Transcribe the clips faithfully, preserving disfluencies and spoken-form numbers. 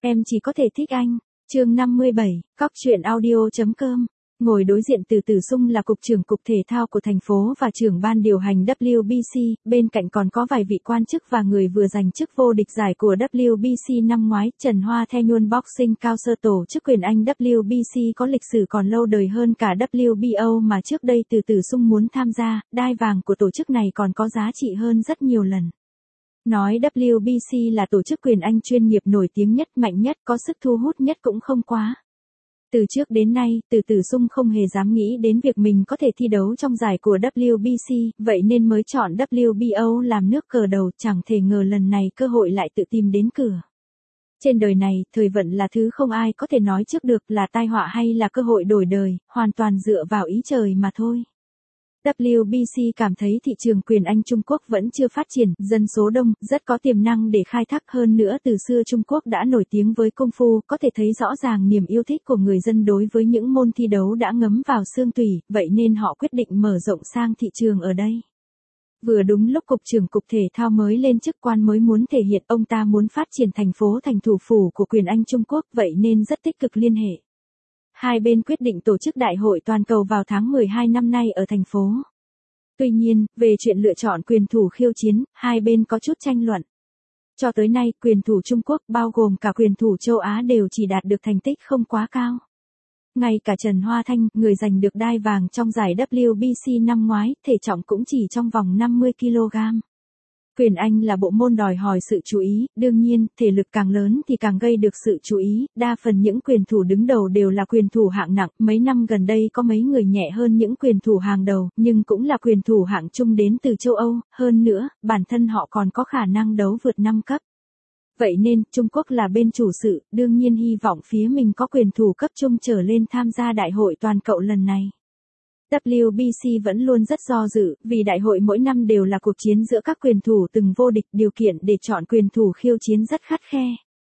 Em chỉ có thể thích anh. Chương năm mươi bảy, cóc truyện audio.com. Ngồi đối diện Từ Tử Sung là cục trưởng cục thể thao của thành phố và trưởng ban điều hành W B C, bên cạnh còn có vài vị quan chức và người vừa giành chức vô địch giải của W B C năm ngoái. Trần Hoa Thanh Boxing cao sơ tổ chức quyền Anh W B C có lịch sử còn lâu đời hơn cả W B O mà trước đây Từ Tử Sung muốn tham gia, đai vàng của tổ chức này còn có giá trị hơn rất nhiều lần. Nói W B C là tổ chức quyền Anh chuyên nghiệp nổi tiếng nhất, mạnh nhất, có sức thu hút nhất cũng không quá. Từ trước đến nay, Từ Tử Sung không hề dám nghĩ đến việc mình có thể thi đấu trong giải của W B C, vậy nên mới chọn W B O làm nước cờ đầu, chẳng thể ngờ lần này cơ hội lại tự tìm đến cửa. Trên đời này, thời vận là thứ không ai có thể nói trước được, là tai họa hay là cơ hội đổi đời, hoàn toàn dựa vào ý trời mà thôi. W B C cảm thấy thị trường quyền Anh Trung Quốc vẫn chưa phát triển, dân số đông, rất có tiềm năng để khai thác. Hơn nữa từ xưa Trung Quốc đã nổi tiếng với công phu, có thể thấy rõ ràng niềm yêu thích của người dân đối với những môn thi đấu đã ngấm vào xương tủy, vậy nên họ quyết định mở rộng sang thị trường ở đây. Vừa đúng lúc cục trưởng cục thể thao mới lên chức quan mới muốn thể hiện ông ta muốn phát triển thành phố thành thủ phủ của quyền Anh Trung Quốc, vậy nên rất tích cực liên hệ. Hai bên quyết định tổ chức đại hội toàn cầu vào tháng mười hai năm nay ở thành phố. Tuy nhiên, về chuyện lựa chọn quyền thủ khiêu chiến, hai bên có chút tranh luận. Cho tới nay, quyền thủ Trung Quốc bao gồm cả quyền thủ châu Á đều chỉ đạt được thành tích không quá cao. Ngay cả Trần Hoa Thanh, người giành được đai vàng trong giải W B C năm ngoái, thể trọng cũng chỉ trong vòng năm mươi ki lô gam. Quyền Anh là bộ môn đòi hỏi sự chú ý, đương nhiên, thể lực càng lớn thì càng gây được sự chú ý, đa phần những quyền thủ đứng đầu đều là quyền thủ hạng nặng, mấy năm gần đây có mấy người nhẹ hơn những quyền thủ hàng đầu, nhưng cũng là quyền thủ hạng trung đến từ châu Âu, hơn nữa, bản thân họ còn có khả năng đấu vượt năm cấp. Vậy nên, Trung Quốc là bên chủ sự, đương nhiên hy vọng phía mình có quyền thủ cấp trung trở lên tham gia đại hội toàn cầu lần này. W B C vẫn luôn rất do dự, vì đại hội mỗi năm đều là cuộc chiến giữa các quyền thủ từng vô địch, điều kiện để chọn quyền thủ khiêu chiến rất khắt khe.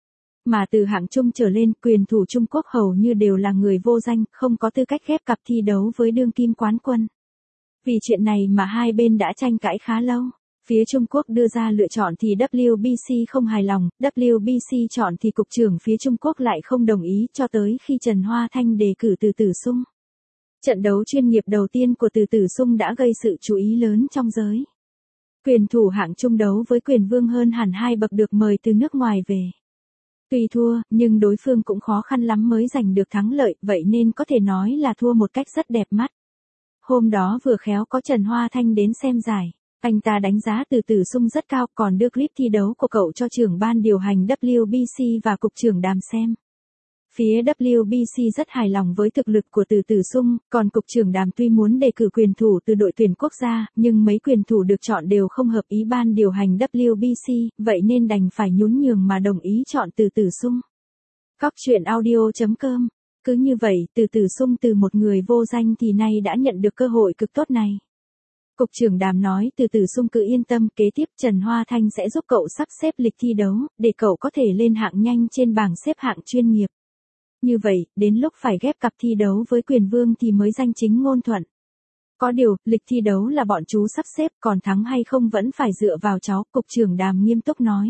Mà từ hạng trung trở lên, quyền thủ Trung Quốc hầu như đều là người vô danh, không có tư cách ghép cặp thi đấu với đương kim quán quân. Vì chuyện này mà hai bên đã tranh cãi khá lâu. Phía Trung Quốc đưa ra lựa chọn thì W B C không hài lòng, W B C chọn thì cục trưởng phía Trung Quốc lại không đồng ý, cho tới khi Trần Hoa Thanh đề cử Từ Tử Sung. Trận đấu chuyên nghiệp đầu tiên của Từ Tử Sung đã gây sự chú ý lớn trong giới. Quyền thủ hạng trung đấu với quyền vương hơn hẳn hai bậc được mời từ nước ngoài về. Tuy thua, nhưng đối phương cũng khó khăn lắm mới giành được thắng lợi, vậy nên có thể nói là thua một cách rất đẹp mắt. Hôm đó vừa khéo có Trần Hoa Thanh đến xem giải. Anh ta đánh giá Từ Tử Sung rất cao, còn đưa clip thi đấu của cậu cho trưởng ban điều hành W B C và cục trưởng Đàm xem. Phía W B C rất hài lòng với thực lực của Từ Tử Sung, còn cục trưởng Đàm tuy muốn đề cử quyền thủ từ đội tuyển quốc gia, nhưng mấy quyền thủ được chọn đều không hợp ý ban điều hành W B C, vậy nên đành phải nhún nhường mà đồng ý chọn Từ Tử Sung. Cóc truyện audio.com. Cứ như vậy, Từ Tử Sung từ một người vô danh thì nay đã nhận được cơ hội cực tốt này. Cục trưởng Đàm nói Từ Tử Sung cứ yên tâm, kế tiếp Trần Hoa Thanh sẽ giúp cậu sắp xếp lịch thi đấu, để cậu có thể lên hạng nhanh trên bảng xếp hạng chuyên nghiệp. Như vậy, đến lúc phải ghép cặp thi đấu với quyền vương thì mới danh chính ngôn thuận. Có điều, lịch thi đấu là bọn chú sắp xếp, còn thắng hay không vẫn phải dựa vào cháu, cục trưởng Đàm nghiêm túc nói.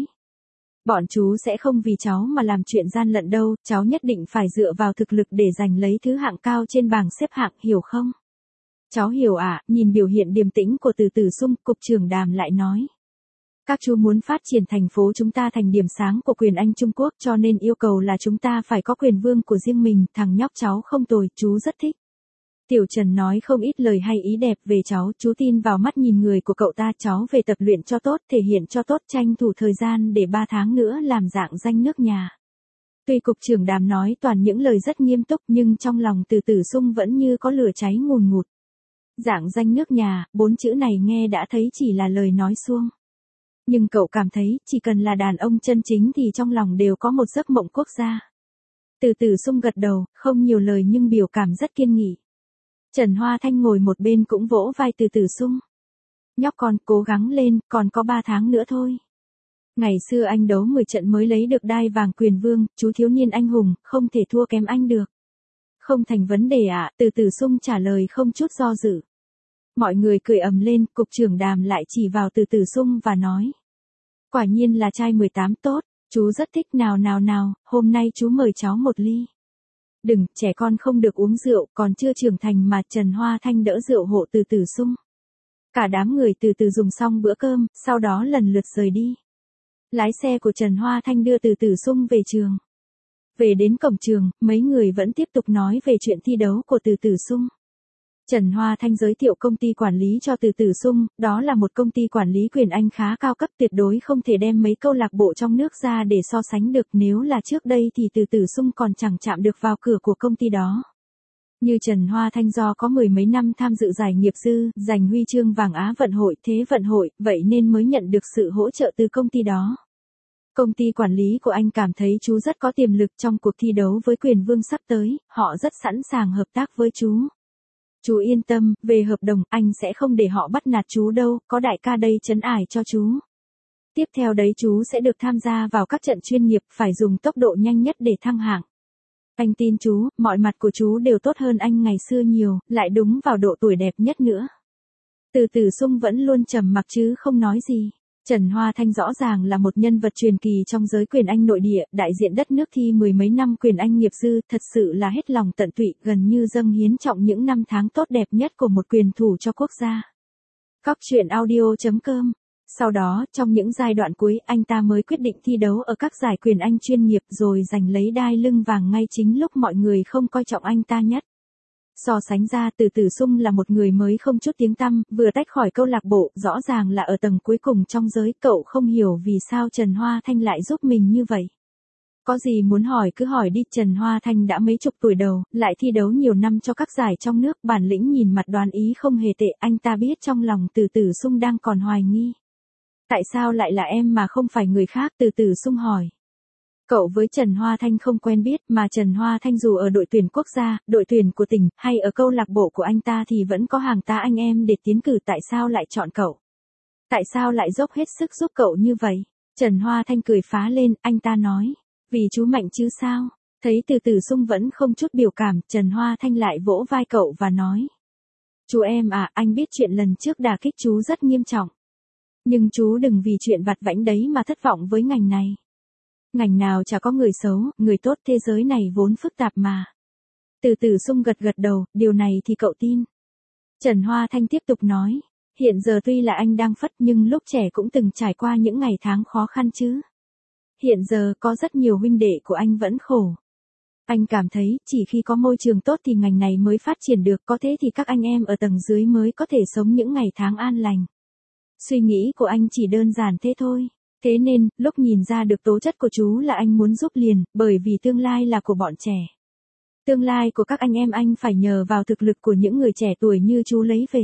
Bọn chú sẽ không vì cháu mà làm chuyện gian lận đâu, cháu nhất định phải dựa vào thực lực để giành lấy thứ hạng cao trên bảng xếp hạng, hiểu không? Cháu hiểu ạ, à, nhìn biểu hiện điềm tĩnh của Từ Tử Sung, cục trưởng Đàm lại nói. Các chú muốn phát triển thành phố chúng ta thành điểm sáng của quyền Anh Trung Quốc, cho nên yêu cầu là chúng ta phải có quyền vương của riêng mình, thằng nhóc cháu không tồi, chú rất thích. Tiểu Trần nói không ít lời hay ý đẹp về cháu, chú tin vào mắt nhìn người của cậu ta, cháu về tập luyện cho tốt, thể hiện cho tốt, tranh thủ thời gian để ba tháng nữa làm dạng danh nước nhà. Tuy cục trưởng Đàm nói toàn những lời rất nghiêm túc nhưng trong lòng Từ Tử Sung vẫn như có lửa cháy ngùn ngụt. Dạng danh nước nhà, bốn chữ này nghe đã thấy chỉ là lời nói suông. Nhưng cậu cảm thấy, chỉ cần là đàn ông chân chính thì trong lòng đều có một giấc mộng quốc gia. Từ Tử Sung gật đầu, không nhiều lời nhưng biểu cảm rất kiên nghị. Trần Hoa Thanh ngồi một bên cũng vỗ vai Từ Tử Sung. Nhóc con, cố gắng lên, còn có ba tháng nữa thôi. Ngày xưa anh đấu mười trận mới lấy được đai vàng quyền vương, chú thiếu niên anh hùng, không thể thua kém anh được. Không thành vấn đề ạ, à, Từ Tử Sung trả lời không chút do dự. Mọi người cười ầm lên, cục trưởng Đàm lại chỉ vào Từ Tử Sung và nói. Quả nhiên là trai mười tám tốt, Chú rất thích, nào nào nào, hôm nay chú mời cháu một ly. Đừng, trẻ con không được uống rượu, còn chưa trưởng thành mà. Trần Hoa Thanh đỡ rượu hộ Từ Tử Sung. Cả đám người từ từ dùng xong bữa cơm, sau đó lần lượt rời đi. Lái xe của Trần Hoa Thanh đưa Từ Tử Sung về trường. Về đến cổng trường, mấy người vẫn tiếp tục nói về chuyện thi đấu của Từ Tử Sung. Trần Hoa Thanh giới thiệu công ty quản lý cho Từ Tử Sung, đó là một công ty quản lý quyền Anh khá cao cấp, tuyệt đối không thể đem mấy câu lạc bộ trong nước ra để so sánh được, nếu là trước đây thì Từ Tử Sung còn chẳng chạm được vào cửa của công ty đó. Như Trần Hoa Thanh do có mười mấy năm tham dự giải nghiệp dư, giành huy chương vàng Á vận hội, thế vận hội, vậy nên mới nhận được sự hỗ trợ từ công ty đó. Công ty quản lý của anh cảm thấy chú rất có tiềm lực trong cuộc thi đấu với Quyền Vương sắp tới, họ rất sẵn sàng hợp tác với chú. Chú yên tâm, về hợp đồng, anh sẽ không để họ bắt nạt chú đâu, có đại ca đây trấn ải cho chú. Tiếp theo đấy chú sẽ được tham gia vào các trận chuyên nghiệp, phải dùng tốc độ nhanh nhất để thăng hạng. Anh tin chú, mọi mặt của chú đều tốt hơn anh ngày xưa nhiều, lại đúng vào độ tuổi đẹp nhất nữa. Từ Tử Sung vẫn luôn trầm mặc chứ không nói gì. Trần Hoa Thanh rõ ràng là một nhân vật truyền kỳ trong giới quyền Anh nội địa, đại diện đất nước thi mười mấy năm quyền Anh nghiệp dư, thật sự là hết lòng tận tụy, gần như dâng hiến trọng những năm tháng tốt đẹp nhất của một quyền thủ cho quốc gia. Cóc truyện audio chấm com. Sau đó, trong những giai đoạn cuối, anh ta mới quyết định thi đấu ở các giải quyền Anh chuyên nghiệp rồi giành lấy đai lưng vàng ngay chính lúc mọi người không coi trọng anh ta nhất. So sánh ra, Từ Tử Sung là một người mới không chút tiếng tăm, vừa tách khỏi câu lạc bộ, rõ ràng là ở tầng cuối cùng trong giới, cậu không hiểu vì sao Trần Hoa Thanh lại giúp mình như vậy. Có gì muốn hỏi cứ hỏi đi, Trần Hoa Thanh đã mấy chục tuổi đầu, lại thi đấu nhiều năm cho các giải trong nước, bản lĩnh nhìn mặt đoán ý không hề tệ, anh ta biết trong lòng Từ Tử Sung đang còn hoài nghi. Tại sao lại là em mà không phải người khác, Từ Tử Sung hỏi. Cậu với Trần Hoa Thanh không quen biết, mà Trần Hoa Thanh dù ở đội tuyển quốc gia, đội tuyển của tỉnh, hay ở câu lạc bộ của anh ta thì vẫn có hàng tá anh em để tiến cử, tại sao lại chọn cậu? Tại sao lại dốc hết sức giúp cậu như vậy? Trần Hoa Thanh cười phá lên, anh ta nói, vì chú mạnh chứ sao? Thấy Từ Tử Sung vẫn không chút biểu cảm, Trần Hoa Thanh lại vỗ vai cậu và nói. Chú em à, anh biết chuyện lần trước đả kích chú rất nghiêm trọng. Nhưng chú đừng vì chuyện vặt vãnh đấy mà thất vọng với ngành này. Ngành nào chả có người xấu, người tốt, thế giới này vốn phức tạp mà. Từ Tử Sung gật gật đầu, điều này thì cậu tin. Trần Hoa Thanh tiếp tục nói, hiện giờ tuy là anh đang phất nhưng lúc trẻ cũng từng trải qua những ngày tháng khó khăn chứ. Hiện giờ có rất nhiều huynh đệ của anh vẫn khổ. Anh cảm thấy chỉ khi có môi trường tốt thì ngành này mới phát triển được, có thế thì các anh em ở tầng dưới mới có thể sống những ngày tháng an lành. Suy nghĩ của anh chỉ đơn giản thế thôi. Thế nên, lúc nhìn ra được tố chất của chú là anh muốn giúp liền, bởi vì tương lai là của bọn trẻ. Tương lai của các anh em anh phải nhờ vào thực lực của những người trẻ tuổi như chú lấy về.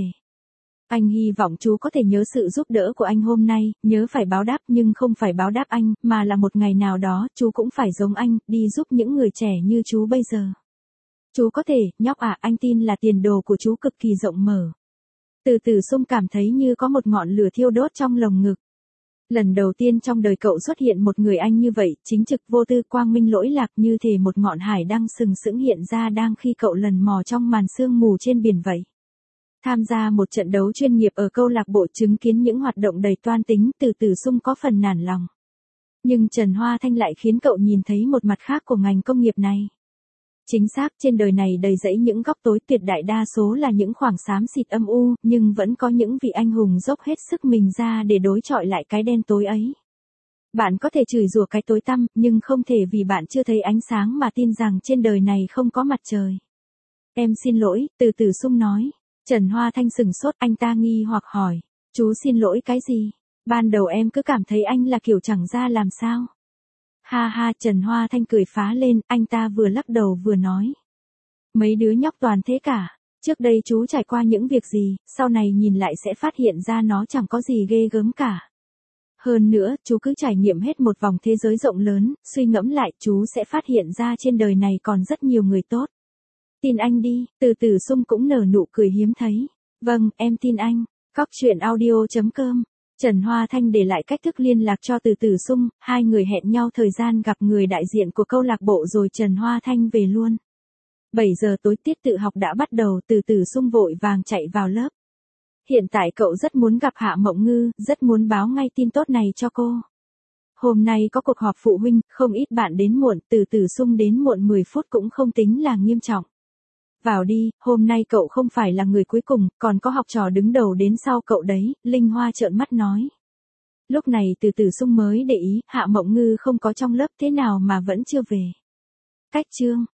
Anh hy vọng chú có thể nhớ sự giúp đỡ của anh hôm nay, nhớ phải báo đáp nhưng không phải báo đáp anh, mà là một ngày nào đó, chú cũng phải giống anh, đi giúp những người trẻ như chú bây giờ. Chú có thể, nhóc à, anh tin là tiền đồ của chú cực kỳ rộng mở. Từ Tử Sung cảm thấy như có một ngọn lửa thiêu đốt trong lồng ngực. Lần đầu tiên trong đời cậu xuất hiện một người anh như vậy, chính trực vô tư quang minh lỗi lạc như thể một ngọn hải đăng sừng sững hiện ra đang khi cậu lần mò trong màn sương mù trên biển vậy. Tham gia một trận đấu chuyên nghiệp ở câu lạc bộ, chứng kiến những hoạt động đầy toan tính, Từ Tử Sung có phần nản lòng. Nhưng Trần Hoa Thanh lại khiến cậu nhìn thấy một mặt khác của ngành công nghiệp này. Chính xác, trên đời này đầy rẫy những góc tối, tuyệt đại đa số là những khoảng xám xịt âm u, nhưng vẫn có những vị anh hùng dốc hết sức mình ra để đối chọi lại cái đen tối ấy. Bạn có thể chửi rủa cái tối tăm, nhưng không thể vì bạn chưa thấy ánh sáng mà tin rằng trên đời này không có mặt trời. Em xin lỗi, Từ Tử Sung nói. Trần Hoa Thanh sừng sốt, anh ta nghi hoặc hỏi. Chú xin lỗi cái gì? Ban đầu em cứ cảm thấy anh là kiểu chẳng ra làm sao. Ha ha, Trần Hoa Thanh cười phá lên, anh ta vừa lắc đầu vừa nói. Mấy đứa nhóc toàn thế cả. Trước đây chú trải qua những việc gì, sau này nhìn lại sẽ phát hiện ra nó chẳng có gì ghê gớm cả. Hơn nữa, chú cứ trải nghiệm hết một vòng thế giới rộng lớn, suy ngẫm lại, chú sẽ phát hiện ra trên đời này còn rất nhiều người tốt. Tin anh đi, Từ Tử Sung cũng nở nụ cười hiếm thấy. Vâng, em tin anh. Cóc truyện audio chấm com. Trần Hoa Thanh để lại cách thức liên lạc cho Từ Tử Sung, hai người hẹn nhau thời gian gặp người đại diện của câu lạc bộ rồi Trần Hoa Thanh về luôn. bảy giờ tối tiết tự học đã bắt đầu, Từ Tử Sung vội vàng chạy vào lớp. Hiện tại cậu rất muốn gặp Hạ Mộng Ngư, rất muốn báo ngay tin tốt này cho cô. hôm nay có cuộc họp phụ huynh, không ít bạn đến muộn, từ từ sung đến muộn mười phút cũng không tính là nghiêm trọng. Vào đi, hôm nay cậu không phải là người cuối cùng, còn có học trò đứng đầu đến sau cậu đấy, Linh Hoa trợn mắt nói. Lúc này từ từ sung mới để ý, Hạ Mộng Ngư không có trong lớp thế nào mà vẫn chưa về. Cách chương.